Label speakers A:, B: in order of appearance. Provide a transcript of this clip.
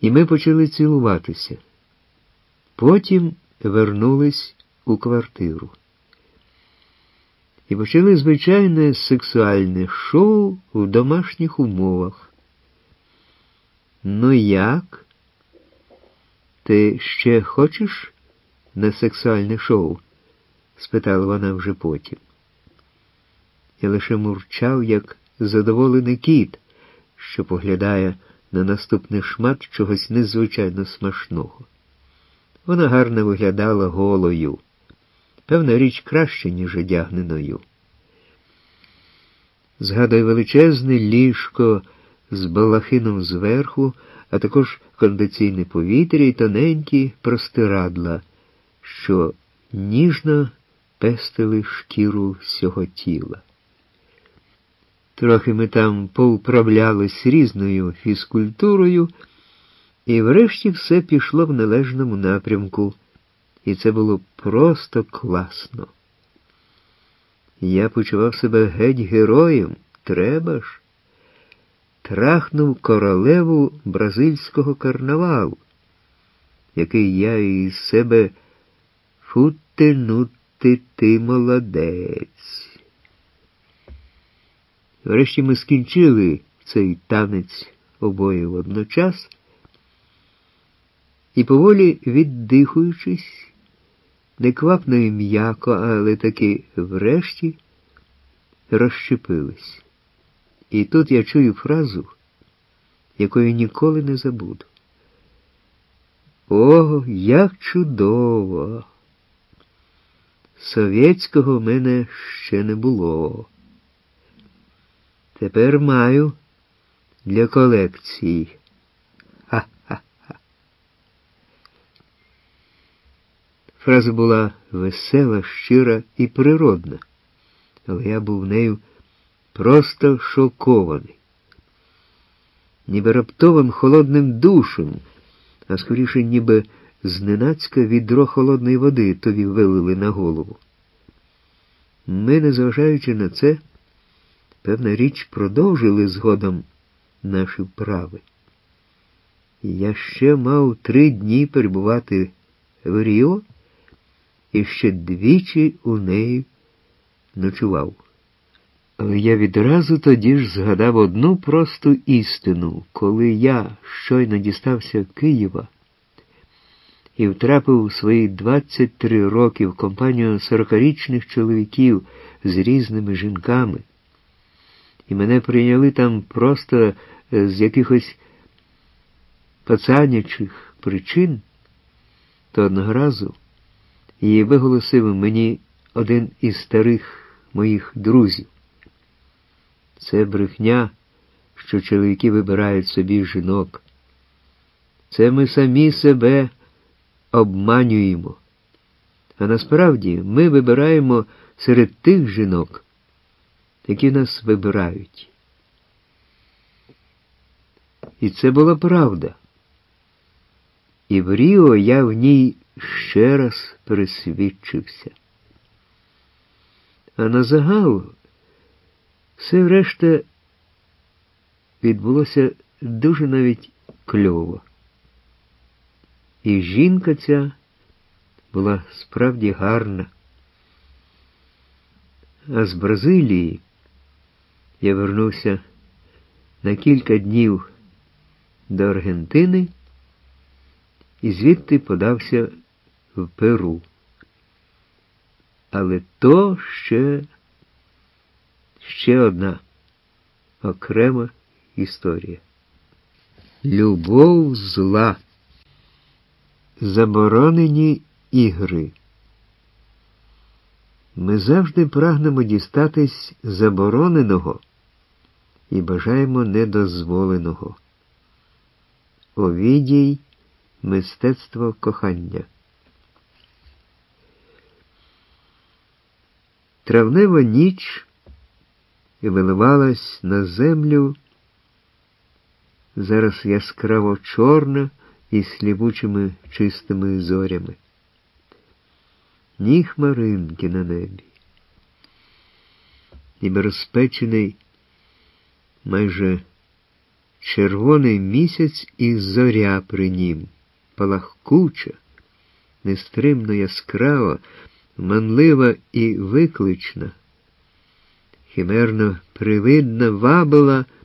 A: І ми почали цілуватися. Потім вернулись у квартиру. І почали звичайне сексуальне шоу в домашніх умовах. «Ну як? Ти ще хочеш на сексуальне шоу?» – спитала вона вже потім. Я лише мурчав, як задоволений кіт, що поглядає на наступний шмат чогось незвичайно смачного. Вона гарно виглядала голою. Певна річ краще, ніж одягненою. Згадую величезне ліжко з балахином зверху, а також кондиційне повітря і тоненькі простирадла, що ніжно пестили шкіру всього тіла. Трохи ми там поуправлялись різною фізкультурою, і врешті все пішло в належному напрямку, і це було просто класно. Я почував себе геть героєм, треба ж. Трахнув королеву бразильського карнавалу, який я із себе футти-нутти ти молодець. Врешті ми скінчили цей танець обоє водночас, і поволі віддихуючись, неквапно і м'яко, але таки врешті розщепились. І тут я чую фразу, якої ніколи не забуду. «О, як чудово! Совєтського в мене ще не було. Тепер маю для колекції. Ха-ха-ха». Фраза була весела, щира і природна, але я був нею просто шокований. Ніби раптовим холодним душем, а скоріше ніби зненацька відро холодної води тобі вилили на голову. Ми, незважаючи на це, певна річ, продовжили згодом наші вправи. І я ще мав 3 дні перебувати в Ріо і ще двічі у неї ночував. Але я відразу тоді ж згадав одну просту істину. Коли я щойно дістався Києва і втрапив у свої 23 роки в компанію 40-річних чоловіків з різними жінками, і мене прийняли там просто з якихось пацанячих причин, то одного разу її виголосив мені один із старих моїх друзів. Це брехня, що чоловіки вибирають собі жінок. Це ми самі себе обманюємо. А насправді ми вибираємо серед тих жінок, які нас вибирають. І це була правда. І в Ріо я в ній ще раз пересвідчився. А на загал все решта відбулося дуже навіть кльово. І жінка ця була справді гарна. А з Бразилії я вернувся на кілька днів до Аргентини і звідти подався в Перу. Але то ще одна окрема історія. Любов зла. Заборонені ігри. Ми завжди прагнемо дістатись забороненого і бажаємо недозволеного. Овідій «Мистецтво кохання». Травнева ніч виливалась на землю, зараз яскраво чорна і сліпучими чистими зорями. Ні хмаринки на небі. Ніби розпечений майже червоний місяць і зоря при нім, палахкуча, нестримно яскрава, манлива і виклична, химерно привидна, вабила